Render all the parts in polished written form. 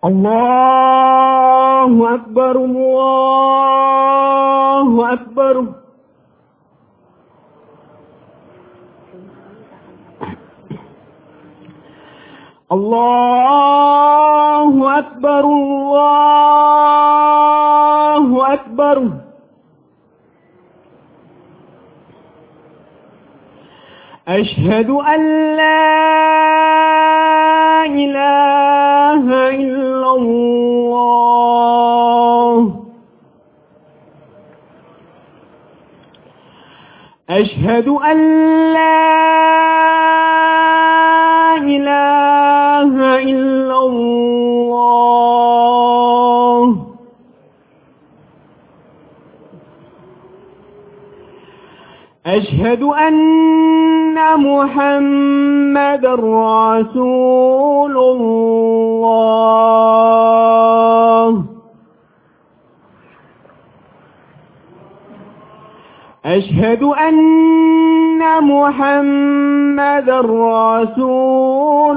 الله أكبر الله أكبر الله أكبر الله أكبر أشهد أن لا إله إلا الله أشهد أن لا إله إلا الله أشهد أن محمد رسول الله أشهد أن محمد رسول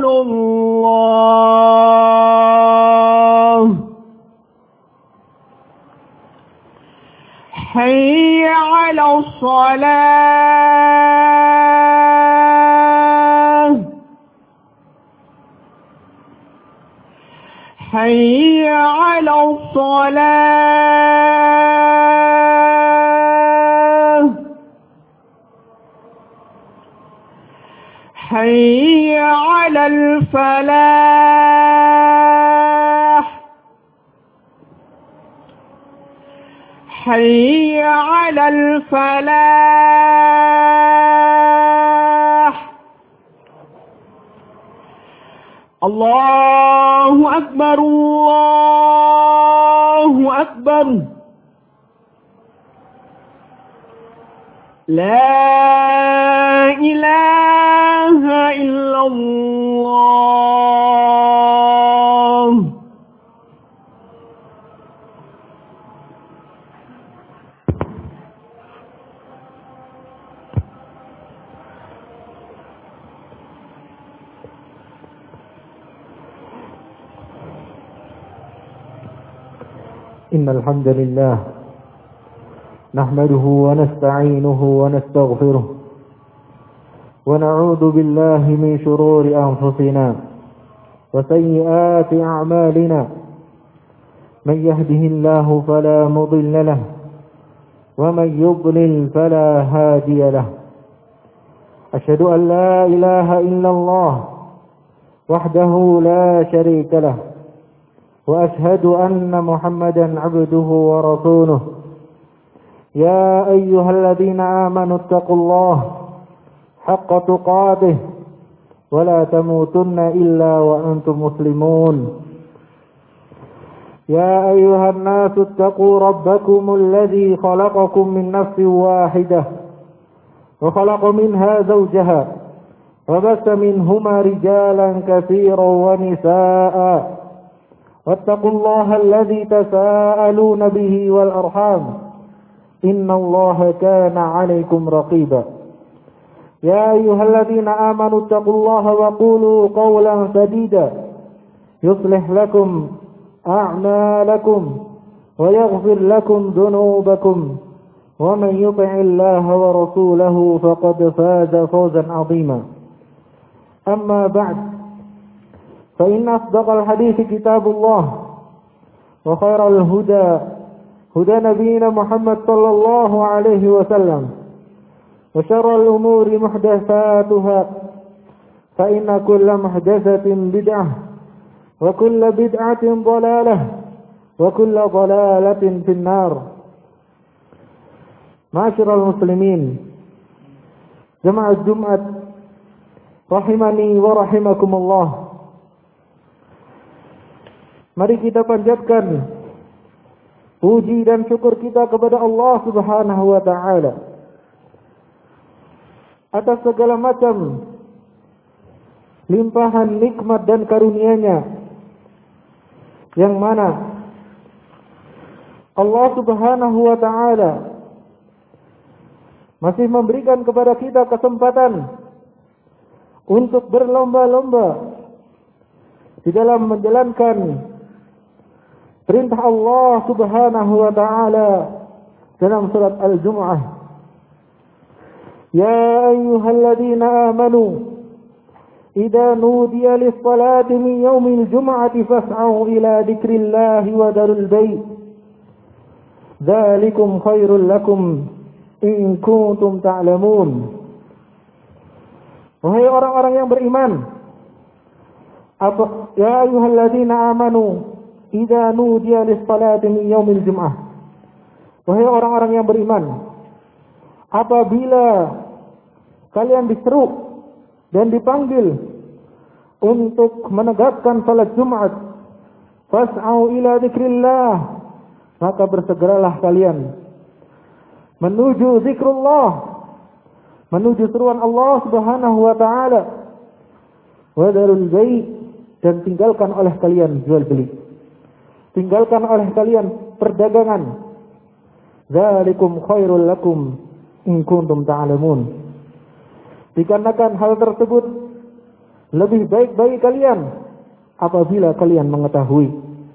الله حي على الصلاة حي على الصلاة حي على الفلاح حي على الفلاح الله أكبر الله أكبر لا إله إلا الله إن الحمد لله نحمده ونستعينه ونستغفره ونعوذ بالله من شرور أنفسنا وسيئات أعمالنا من يهده الله فلا مضل له ومن يضلل فلا هادي له أشهد أن لا إله إلا الله وحده لا شريك له وأشهد أن محمدا عبده ورسوله يا أيها الذين آمنوا اتقوا الله حق تقاته ولا تموتن إلا وأنتم مسلمون يا أيها الناس اتقوا ربكم الذي خلقكم من نفس واحدة وخلق منها زوجها وبث منهما رجالا كثيرا ونساء واتقوا الله الذي تساءلون به والأرحام إن الله كان عليكم رقيبا يا أيها الذين آمنوا اتقوا الله وقولوا قولا سديدا يصلح لكم أعمالكم ويغفر لكم ذنوبكم ومن يطع الله ورسوله فقد فاز فوزا عظيما أما بعد فإن أصدق الحديث كتاب الله وخير الهدى هدى نبينا محمد صلى الله عليه وسلم وشر الأمور محدثاتها فإن كل محدثة بدعة وكل بدعة ضلالة وكل ضلالة في النار معاشر المسلمين جماعة الجمعة rahimani wa rahimakumullah. Mari kita panjatkan puji dan syukur kita kepada Allah Subhanahu wa taala atas segala macam limpahan nikmat dan karunia-Nya, yang mana Allah Subhanahu wa taala masih memberikan kepada kita kesempatan untuk berlomba-lomba di dalam menjalankan perintah Allah Subhanahu wa taala dalam surat Al-Jumu'ah, ya ayyuhalladzina amanu idza nudiya lis-salati min yaumil jumu'ati fas'au ila dzikrillahi wa darul bai' dzalikum khairul lakum in kuntum ta'lamun. Wahai orang-orang yang beriman, ya ayyuhalladzina amanu idza nudiya lis-salati min yaumil jumu'ah. Wahai orang-orang yang beriman, apabila kalian diseru dan dipanggil untuk menegakkan salat Jumat, fas'au ila dzikrillah, maka bersegeralah kalian menuju zikrullah, menuju seruan Allah Subhanahu wa taala. Wa darul bai', dan tinggalkan oleh kalian jual beli, tinggalkan oleh kalian perdagangan. Dzalikum khairul lakum in kuntum ta'lamun. Dikarenakan hal tersebut lebih baik bagi kalian apabila kalian mengetahui.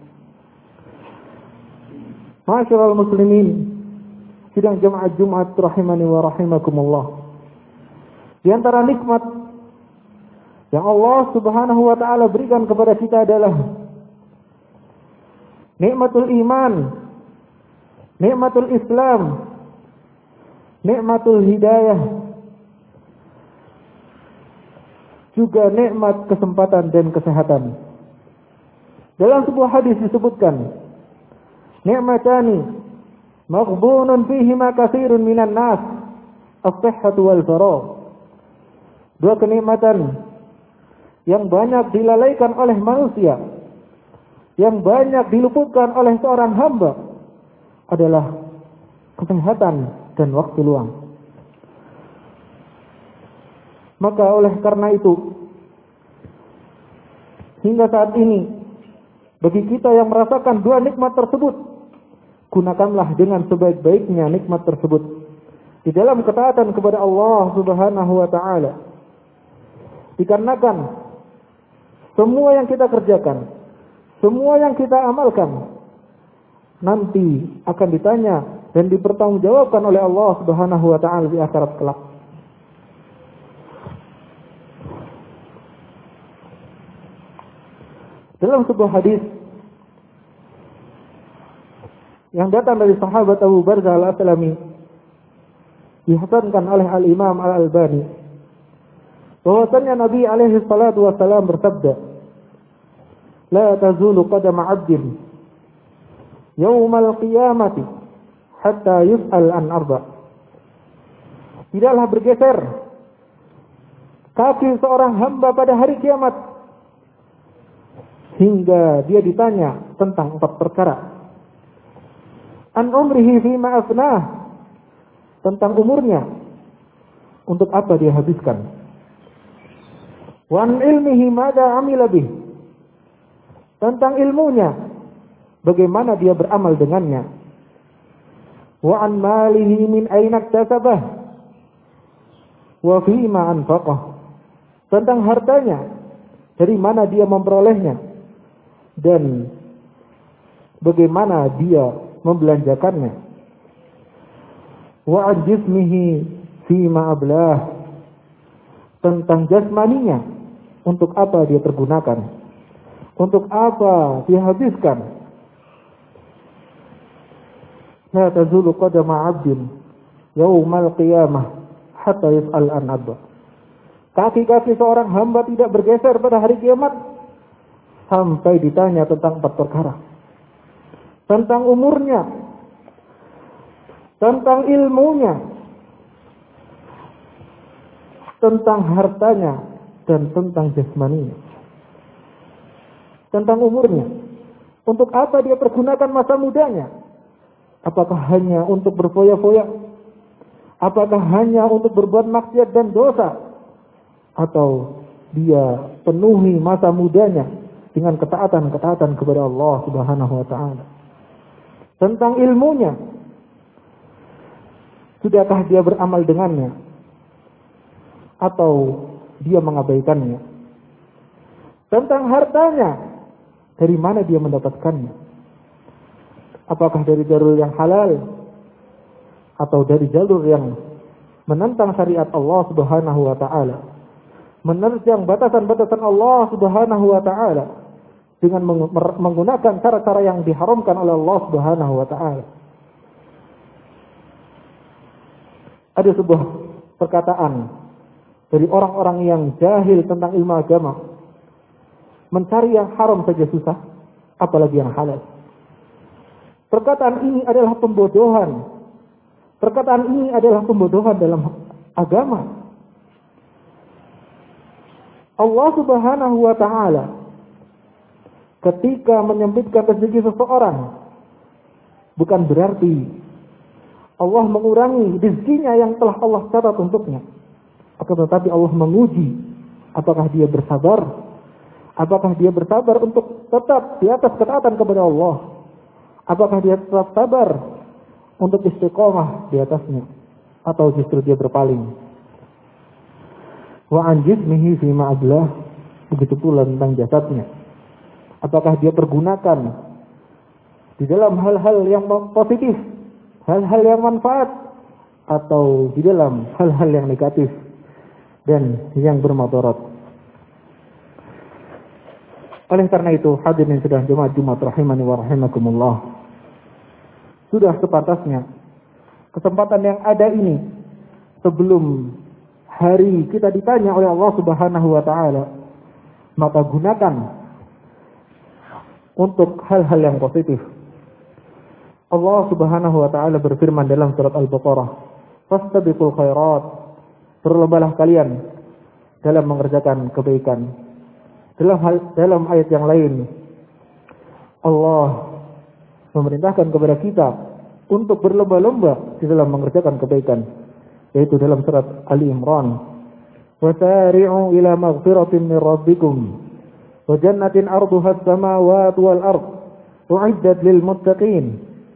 Ma'asyiral muslimin, sidang jemaah Jumat rahimani wa rahimakumullah. Di antara nikmat yang Allah Subhanahu wa taala berikan kepada kita adalah nikmatul iman, nikmatul Islam, nikmatul hidayah, juga nikmat kesempatan dan kesehatan. Dalam sebuah hadis disebutkan, ni'matani maghbunun fihima katsirun minan nas, as-sihhatu wal faragh. Dua kenikmatan yang banyak dilalaikan oleh manusia, yang banyak diluputkan oleh seorang hamba, adalah kesehatan dan waktu luang. Maka oleh karena itu, hingga saat ini, bagi kita yang merasakan dua nikmat tersebut, gunakanlah dengan sebaik-baiknya nikmat tersebut di dalam ketaatan kepada Allah Subhanahu wa taala. Dikarenakan semua yang kita kerjakan, semua yang kita amalkan, nanti akan ditanya dan dipertanggungjawabkan oleh Allah Subhanahu wa taala di akhirat kelak. Dalam sebuah hadis yang datang dari sahabat Abu Barzah Al-Aslami, dihasankan oleh Al-Imam Al-Albani, bahwasanya Nabi alaihi salatu wasalam bersabda, la tazulu qadama 'abdin yaumal qiyamati hatta yus'al an arba. Tidaklah bergeser kaki seorang hamba pada hari kiamat hingga dia ditanya tentang 4 perkara. An umrihi fima afnah, tentang umurnya, untuk apa dia habiskan. Wa an ilmihi madza amila bih, tentang ilmunya, bagaimana dia beramal dengannya. Wa an malihi min aina iktasabah wa fima anfaqah, tentang hartanya, dari mana dia memperolehnya dan bagaimana dia membelanjakannya. Wa an jismihi fima ablah, tentang jasmaninya, untuk apa dia pergunakan, untuk apa dia habiskan. La tazulu qadama 'abdin yaumal qiyamah hatta yus'al an arba. Kaki-kaki seorang hamba tidak bergeser pada hari kiamat sampai ditanya tentang 4 perkara. Tentang umurnya, tentang ilmunya, tentang hartanya, dan tentang jasmaninya. Tentang umurnya, untuk apa dia pergunakan masa mudanya? Apakah hanya untuk berfoya-foya? Apakah hanya untuk berbuat maksiat dan dosa? Atau dia penuhi masa mudanya dengan ketaatan-ketaatan kepada Allah Subhanahu wa taala? Tentang ilmunya, sudahkah dia beramal dengannya atau dia mengabaikannya? Tentang hartanya, dari mana dia mendapatkannya? Apakah dari jalur yang halal atau dari jalur yang menentang syariat Allah Subhanahu wa taala, menerjang batasan-batasan Allah Subhanahu wa taala dengan menggunakan cara-cara yang diharamkan oleh Allah Subhanahu wa taala. Ada sebuah perkataan dari orang-orang yang jahil tentang ilmu agama, mencari yang haram saja susah, apalagi yang halal. Perkataan ini adalah pembodohan. Perkataan ini adalah pembodohan dalam agama. Allah Subhanahu wa taala ketika menyempitkan rezeki seseorang, bukan berarti Allah mengurangi rezekinya yang telah Allah catat untuknya. Akan tetapi Allah menguji apakah dia bersabar, apakah dia bersabar untuk tetap di atas ketaatan kepada Allah, apakah dia tetap sabar untuk istiqomah di atasnya, atau justru dia berpaling. Wa an jismihi fi ma'adlah, begitu pula tentang jasadnya. Apakah dia pergunakan di dalam hal-hal yang positif, hal-hal yang manfaat, atau di dalam hal-hal yang negatif dan yang bermadarat. Oleh karena itu, hadirin sedang jemaah Jumat rahimani wa rahimakumullah, sudah sepantasnya kesempatan yang ada ini sebelum hari kita ditanya oleh Allah Subhanahu wa taala, maka gunakan untuk hal-hal yang positif. Allah Subhanahu wa taala berfirman dalam surat Al-Baqarah, "Fastabiqul khairat." Berlombalah kalian dalam mengerjakan kebaikan. Dalam ayat yang lain, Allah memerintahkan kepada kita untuk berlomba-lomba di dalam mengerjakan kebaikan, yaitu dalam surat Ali Imran, "Wasari'u ila maghfiratin min rabbikum wa jannatin 'arduha as-samawati wal ard u'iddat lil muttaqin."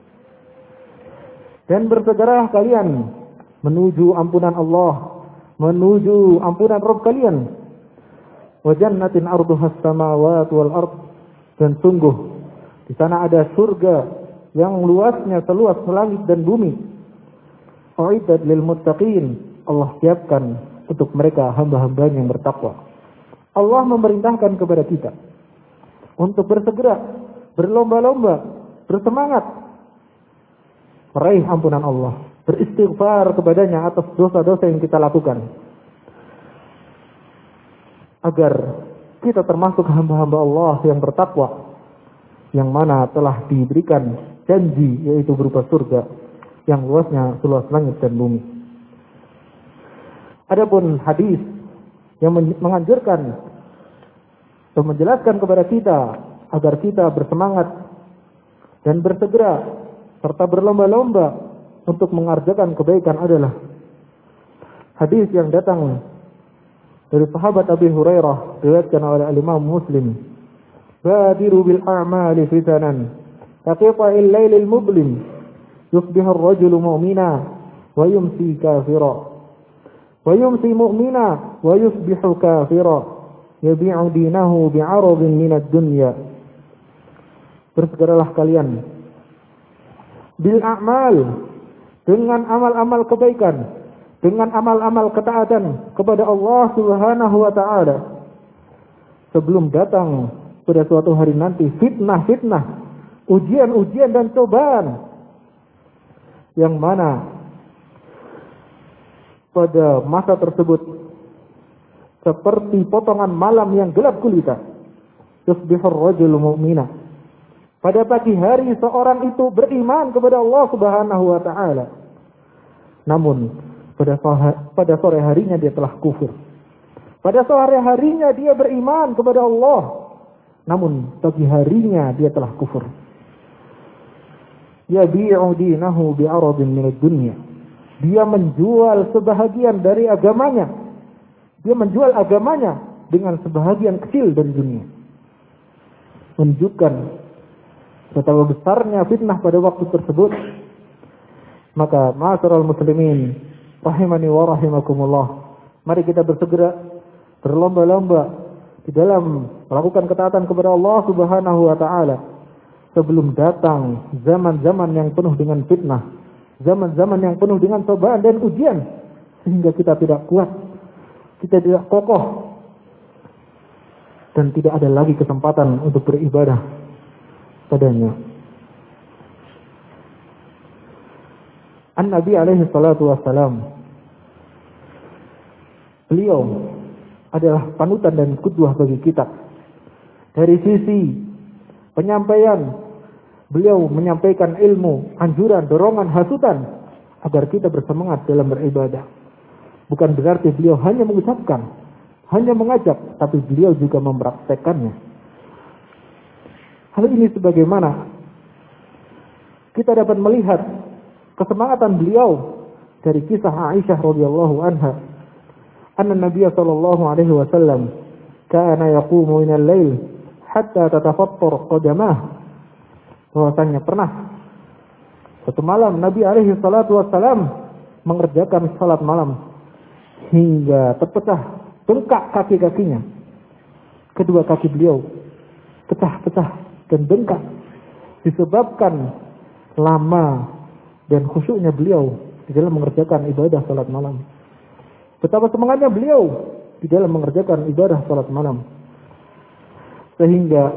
Dan bersegeralah kalian menuju ampunan Allah, menuju ampunan Rabb kalian. Wa jannatin 'arduha as-samawati wal ard, dan sungguh di sana ada surga yang luasnya seluas langit dan bumi. U'iddat lil muttaqin, Allah siapkan untuk mereka hamba-hambanya yang bertakwa. Allah memerintahkan kepada kita untuk bersegera, berlomba-lomba, bersemangat meraih ampunan Allah, beristighfar kepadanya atas dosa-dosa yang kita lakukan, agar kita termasuk hamba-hamba Allah yang bertakwa, yang mana telah diberikan janji, yaitu berupa surga yang luasnya seluas langit dan bumi. Adapun hadis yang menganjurkan atau menjelaskan kepada kita agar kita bersemangat dan bersegera serta berlomba-lomba untuk mengerjakan kebaikan adalah hadis yang datang dari sahabat Abi Hurairah, diriwayatkan oleh Imam Muslim, "Badiru bil a'mali fitanan kaqita'il lailil mublim yusbihu ar-rajulu mu'mina wa yumsi kafira wa yumsi mu'mina wa yusbihu kafira yabi'u dinahu bi'aradin minad dunya." Bersegeralah kalian bil a'mal, dengan amal-amal kebaikan, dengan amal-amal ketaatan kepada Allah Subhanahu wa taala, sebelum datang pada suatu hari nanti fitnah-fitnah, ujian-ujian dan cobaan, yang mana pada masa tersebut seperti potongan malam yang gelap gulita. Yusbihur rajulu mu'mina, pada pagi hari seorang itu beriman kepada Allah Subhanahu wa taala, namun pada sore harinya dia telah kufur. Pada sore harinya dia beriman kepada Allah, namun pagi harinya dia telah kufur. Yabi'u dinahu bi'aradin minad dunya, dia menjual sebahagian dari agamanya, dia menjual agamanya dengan sebahagian kecil dari dunia. Menunjukkan betapa besarnya fitnah pada waktu tersebut. Maka ma'asyiral muslimin rahimani wa rahimakumullah, mari kita bersegera, berlomba-lomba di dalam melakukan ketaatan kepada Allah Subhanahu wa taala, sebelum datang zaman-zaman yang penuh dengan fitnah, zaman-zaman yang penuh dengan cobaan dan ujian, sehingga kita tidak kuat, kita tidak kokoh, dan tidak ada lagi kesempatan untuk beribadah padanya. An-Nabi alaihi salatu wassalam, beliau adalah panutan dan qudwah bagi kita. Dari sisi penyampaian, beliau menyampaikan ilmu, anjuran, dorongan, hasutan agar kita bersemangat dalam beribadah. Bukan berarti beliau hanya mengucapkan, hanya mengajak, tapi beliau juga mempraktekannya. Hal ini sebagaimana kita dapat melihat kesemangatan beliau dari kisah Aisyah radhiyallahu anha, anna Nabi sallallahu alaihi wasallam kana yaqumu min al-lail hatta tatafattar qadamah. Bahwasanya pernah satu malam Nabi alaihi salatu wasallam mengerjakan salat malam hingga terpecah bengkak kaki-kakinya. Kedua kaki beliau pecah-pecah dan bengkak disebabkan lama dan khusyuknya beliau di dalam mengerjakan ibadah salat malam. Betapa semangatnya beliau di dalam mengerjakan ibadah salat malam. Sehingga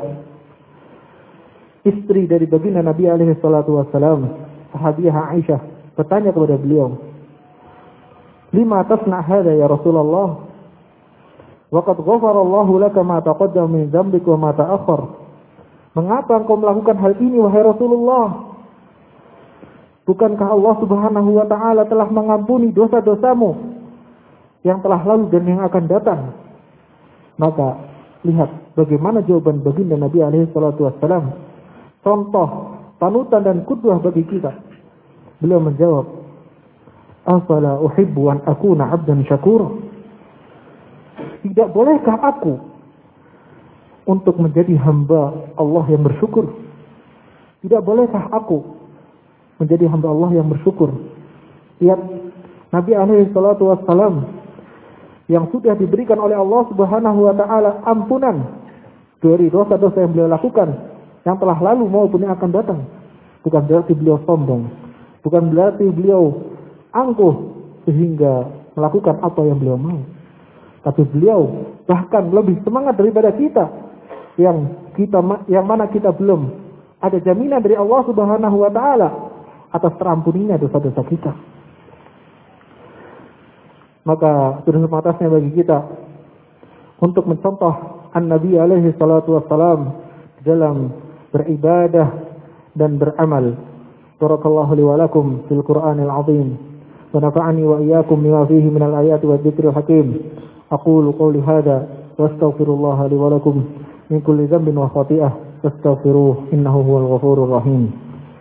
istri dari baginda Nabi alaihi salatu wassalam, sahabiah Aisyah, bertanya kepada beliau, "Lima tasna' hadza ya Rasulullah? Wa qad ghafara Allahu laka ma taqaddama min dzambika wa ma ta'akhkhar." Mengapa engkau melakukan hal ini wahai Rasulullah? Bukankah Allah Subhanahu wa taala telah mengampuni dosa-dosamu yang telah lalu dan yang akan datang? Maka lihat bagaimana jawaban baginda Nabi alaihi salatu wassalam, contoh, panutan dan qudwah bagi kita. Beliau menjawab, "Afala uhibbu an akuna 'abdan syakura?" Tidak bolehkah aku untuk menjadi hamba Allah yang bersyukur? Tidak bolehkah aku menjadi hamba Allah yang bersyukur? Lihat Nabi alaihi salatu wassalam yang sudah diberikan oleh Allah Subhanahu wa taala ampunan dari dosa-dosa yang beliau lakukan, yang telah lalu maupun yang akan datang. Bukan berarti beliau sombong, bukan berarti beliau angkuh sehingga melakukan apa yang beliau mau. Tapi beliau bahkan lebih semangat daripada kita yang mana kita belum ada jaminan dari Allah Subhanahu wa taala atas terampuninya dosa-dosa kita. Maka sudah sepantasnya bagi kita untuk mencontoh An-Nabi alaihi salatu wassalam dalam beribadah dan beramal. Barakallahu li wa lakum fil Qur'anil azim wa nafa'ani wa iyyakum bima fihi minal ayati wadh-dhikril hakim. Aqulu qawli hadha wa astaghfirullaha li wa lakum min kulli dhanbin wa khati'ah fastaghfiruhu innahu huwal ghafurur rahim.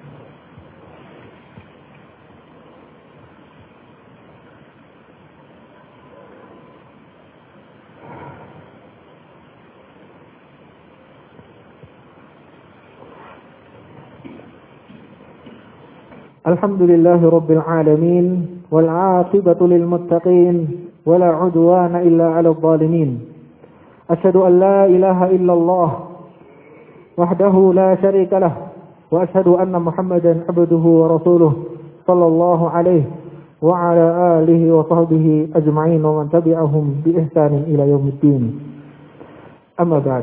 Alhamdulillahi Rabbil Alamin wal 'aqibatu lil muttaqin wala 'udwana illa 'alal zalimin. Asyhadu an la ilaha illallah wahdahu la syarika lah wa asyhadu anna Muhammadan 'abduhu wa rasuluh sallallahu alaihi wa ala alihi wa sahbihi ajma'in wa man tabi'ahum bi ihsanin ila yaumiddin. Amma ba'd.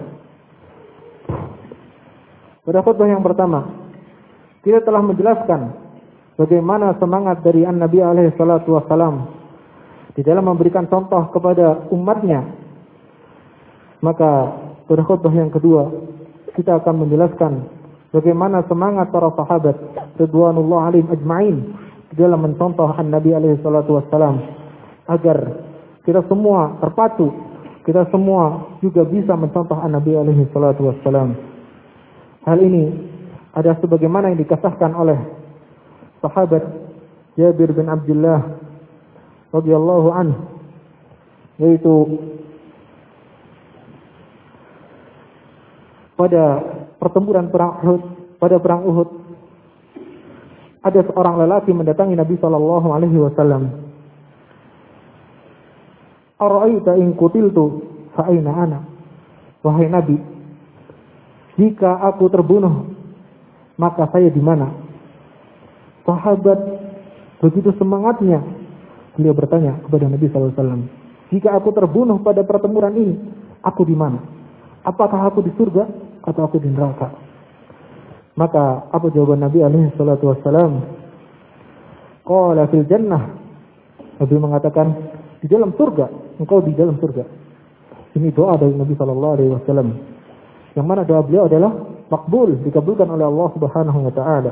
Pada khutbah yang pertama kita telah menjelaskan bagaimana semangat dari An-Nabi alaihi salatu wassalam di dalam memberikan contoh kepada umatnya. Maka pada khutbah yang kedua kita akan menjelaskan bagaimana semangat para sahabat ridwanullah alaihim ajma'in di dalam mencontoh An-Nabi alaihi salatu wassalam agar kita semua terpacu, kita semua juga bisa mencontoh An-Nabi alaihi salatu wassalam. Hal ini ada sebagaimana yang dikisahkan oleh sahabat Jabir bin Abdullah radhiyallahu anhu, yaitu pada pertempuran perang Uhud ada seorang lelaki mendatangi Nabi sallallahu alaihi wasallam. "Ara'aita in qutiltu fa aina ana?" Wahai Nabi, jika aku terbunuh, maka saya di mana? Sahabat begitu semangatnya. Beliau bertanya kepada Nabi SAW, jika aku terbunuh pada pertempuran ini, aku di mana? Apakah aku di surga atau aku di neraka? Maka apa jawaban Nabi SAW? Qala fil jannah. Nabi mengatakan, di dalam surga, engkau di dalam surga. Ini doa dari Nabi SAW. Yang mana doa beliau adalah makbul, dikabulkan oleh Allah Subhanahu wa taala.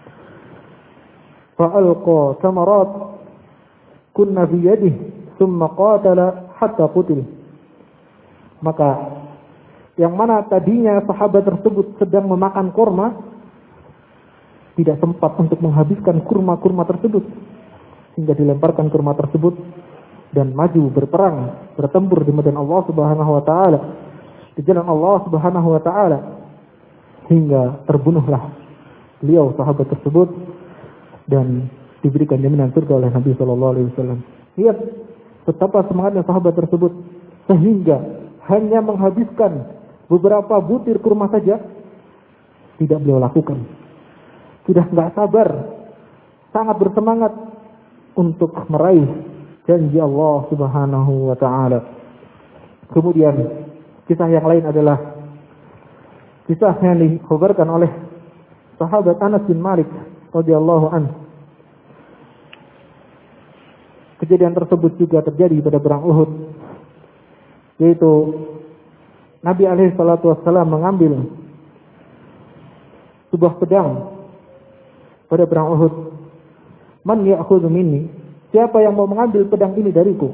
Fa'alqa samarat kunna fi yadihi thumma qatala hatta qutil. Maka yang mana tadinya sahabat tersebut sedang memakan kurma, tidak sempat untuk menghabiskan kurma-kurma tersebut, hingga dilemparkan kurma tersebut dan maju berperang, bertempur di medan Allah Subhanahu wa taala, di jalan Allah Subhanahu wa taala, hingga terbunuhlah beliau sahabat tersebut dan diberikan jaminan surga oleh Nabi sallallahu alaihi wasallam. Lihat betapa semangatnya sahabat tersebut, sehingga hanya menghabiskan beberapa butir kurma saja tidak beliau lakukan. Sudah enggak sabar, sangat bersemangat untuk meraih janji Allah Subhanahu wa taala. Kemudian kisah yang lain adalah kisah yang dikhabarkan oleh sahabat Anas bin Malik radhiyallahu anhu. Kejadian tersebut juga terjadi pada perang Uhud, yaitu Nabi alaihi salatu wassalam mengambil sebuah pedang pada perang Uhud. Man ya'khudhu minni? Siapa yang mau mengambil pedang ini dariku?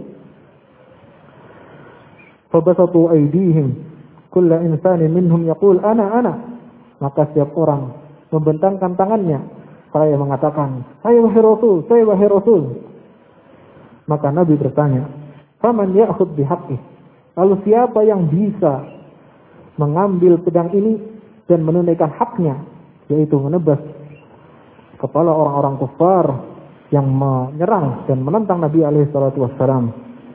Fabasatu aydihim kullu insanin minhum yaqul ana. Maka setiap orang membentangkan tangannya, saya mengatakan, saya wahai Rasul. Maka Nabi bertanya, faman ya'khudh bihaqqih? Lalu siapa yang bisa mengambil pedang ini dan menunaikan haknya, yaitu menebas kepala orang-orang kufar yang menyerang dan menentang Nabi alaihi salatu wassalam.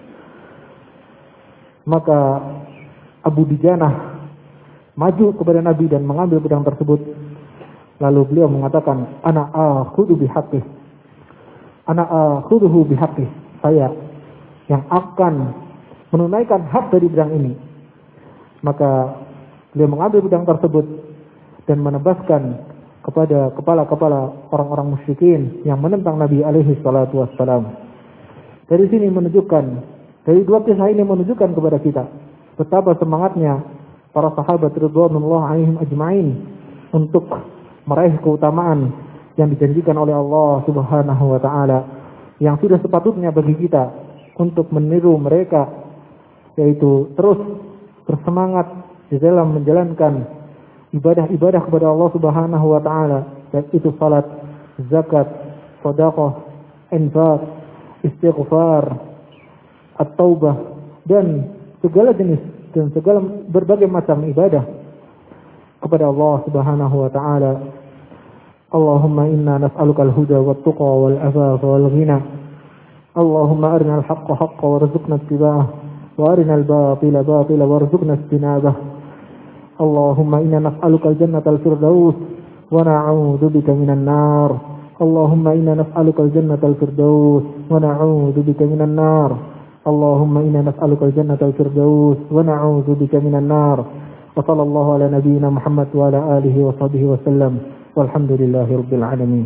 Maka Abu Dujanah maju kepada Nabi dan mengambil pedang tersebut. Lalu beliau mengatakan, ana akhudhu bihaqqih. Ana akhudhu bihaqqih. Saya yang akan menunaikan hak dari pedang ini. Maka beliau mengambil pedang tersebut dan menebaskan kepada kepala-kepala orang-orang musyrikin yang menentang Nabi alaihi salatu wassalam. Dari sini menunjukkan, dari dua kisah ini menunjukkan kepada kita betapa semangatnya para sahabat radhiyallahu alaihim ajma'in untuk meraih keutamaan yang dijanjikan oleh Allah Subhanahu wa taala, yang sudah sepatutnya bagi kita untuk meniru mereka, yaitu terus bersemangat di dalam menjalankan ibadah-ibadah kepada Allah Subhanahu wa taala, yaitu salat, zakat, sedekah, infak, istighfar, at-taubah, dan segala jenis dan segala berbagai macam ibadah kepada Allah Subhanahu wa taala. Allahumma inna nas'aluka al-huda wat-tuqa wal-afafa wal-ghina. Allahumma arina al-haqqa haqqan warzuqna ittiba'ah wa arina al-batila batila warzuqna ijtinabah. Allahumma inna nas'aluka al-jannata al-firdaus wa na'udzu bika minan nar. Allahumma inna nas'aluka al-jannata al-firdaus wa na'udzu bika minan nar. Allahumma inna nas'aluka al-jannata al-firdaus wa na'udzu bika minan nar. Wa sallallahu ala nabiyyina Muhammad wa ala alihi wa sahbihi wa sallam. Walhamdulillahi rabbil alamin.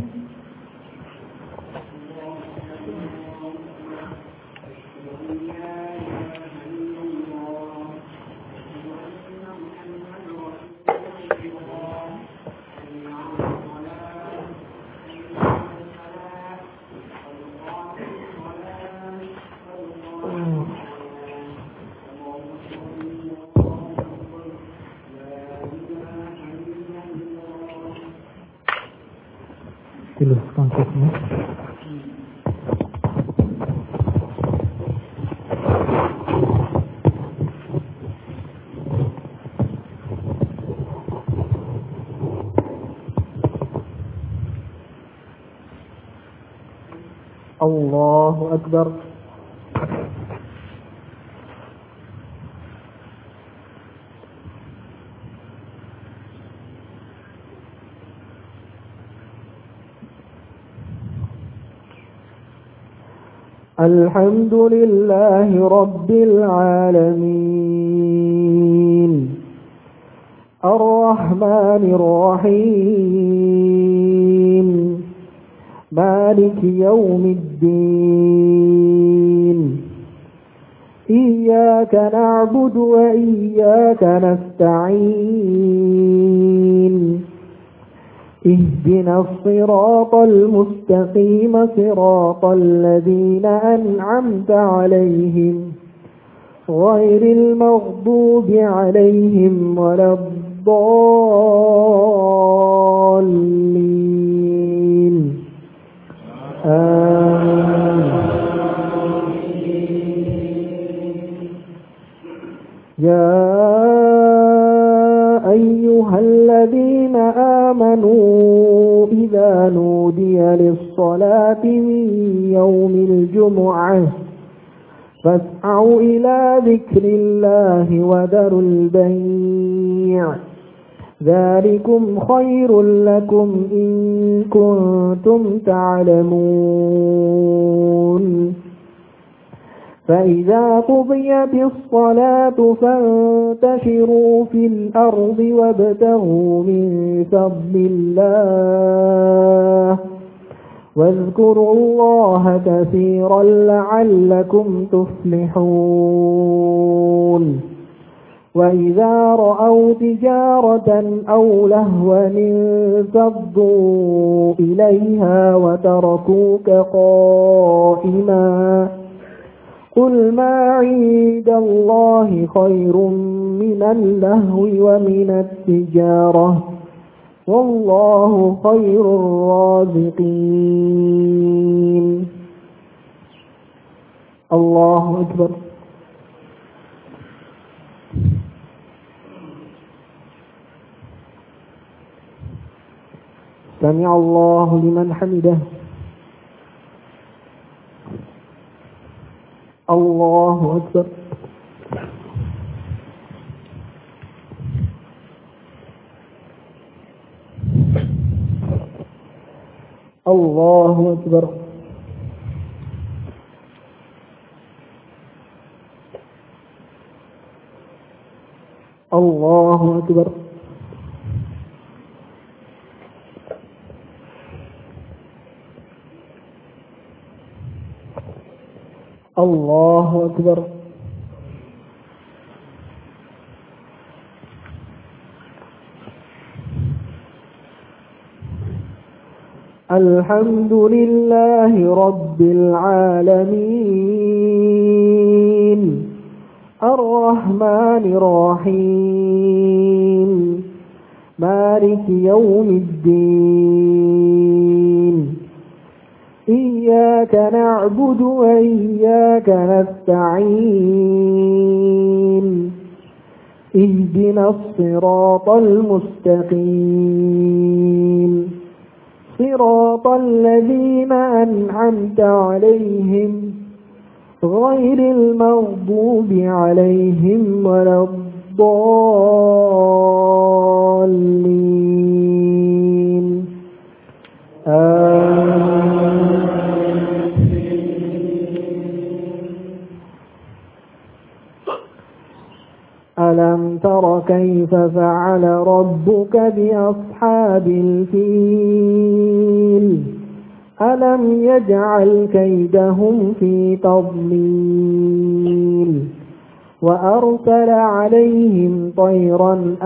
Silahkan konsepnya. Allahu Akbar. Alhamdulillahi Rabbil Alamin Ar-Rahmanir Rahim Maliki Yawmiddin Iyyaka na'budu wa iyyaka nasta'in اهدنا الصراط المستقيم صراط الذين أنعمت عليهم غير المغضوب عليهم ولا الضالين آمين يا أيها الذين آمنوا إذا نودي للصلاة من يوم الجمعة فاسعوا إلى ذكر الله وذروا البيع ذلكم خير لكم إن كنتم تعلمون فإذا قضيت الصلاة فانتشروا في الأرض وابتغوا من فضل الله واذكروا الله كثيرا لعلكم تفلحون وإذا رأوا تجارة أو لهوا انفضوا إليها وتركوك قائما قل ما عند الله خير من اللهو ومن التجارة والله خير الرازقين الله أكبر سمع الله لمن حمده الله أكبر الله أكبر الله أكبر الله أكبر الحمد لله رب العالمين الرحمن الرحيم مالك يوم الدين إياك نعبد وإياك نستعين اهدنا الصراط المستقيم صراط الذين أنعمت عليهم غير المغضوب عليهم ولا الضالين آمين ألم تر كيف فعل ربك بأصحاب الفيل ألم يجعل كيدهم في تضليل وأرسل عليهم طيرا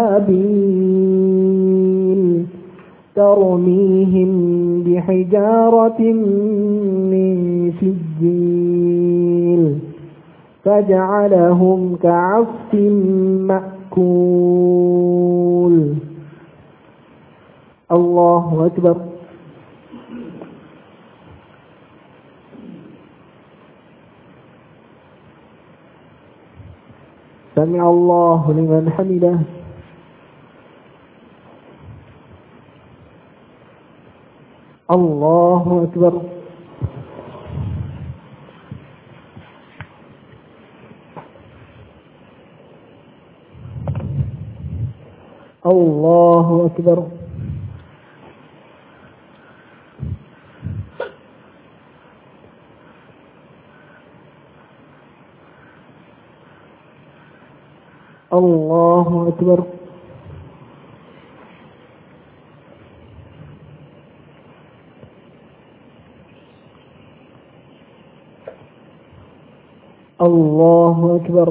أبابيل ترميهم بحجارة من سجيل فجعلهم كعصف مأكول الله أكبر سمع الله لمن حمده الله أكبر الله أكبر Allahu Akbar. Allahu Akbar.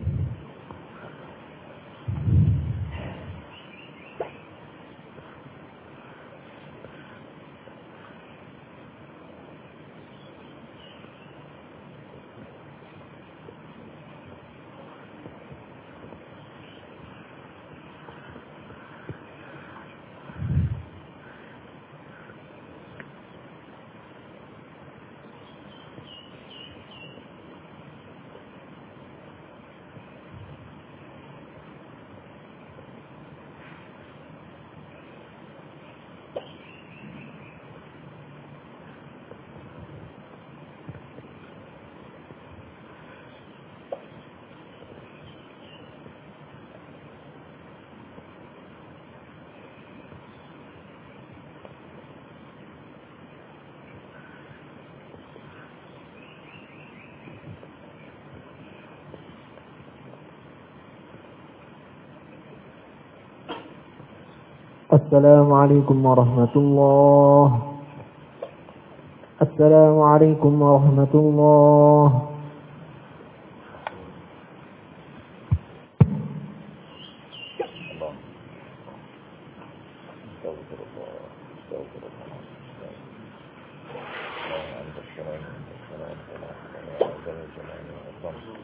Assalamualaikum warahmatullahi. Assalamualaikum warahmatullahi. Astagfirullah.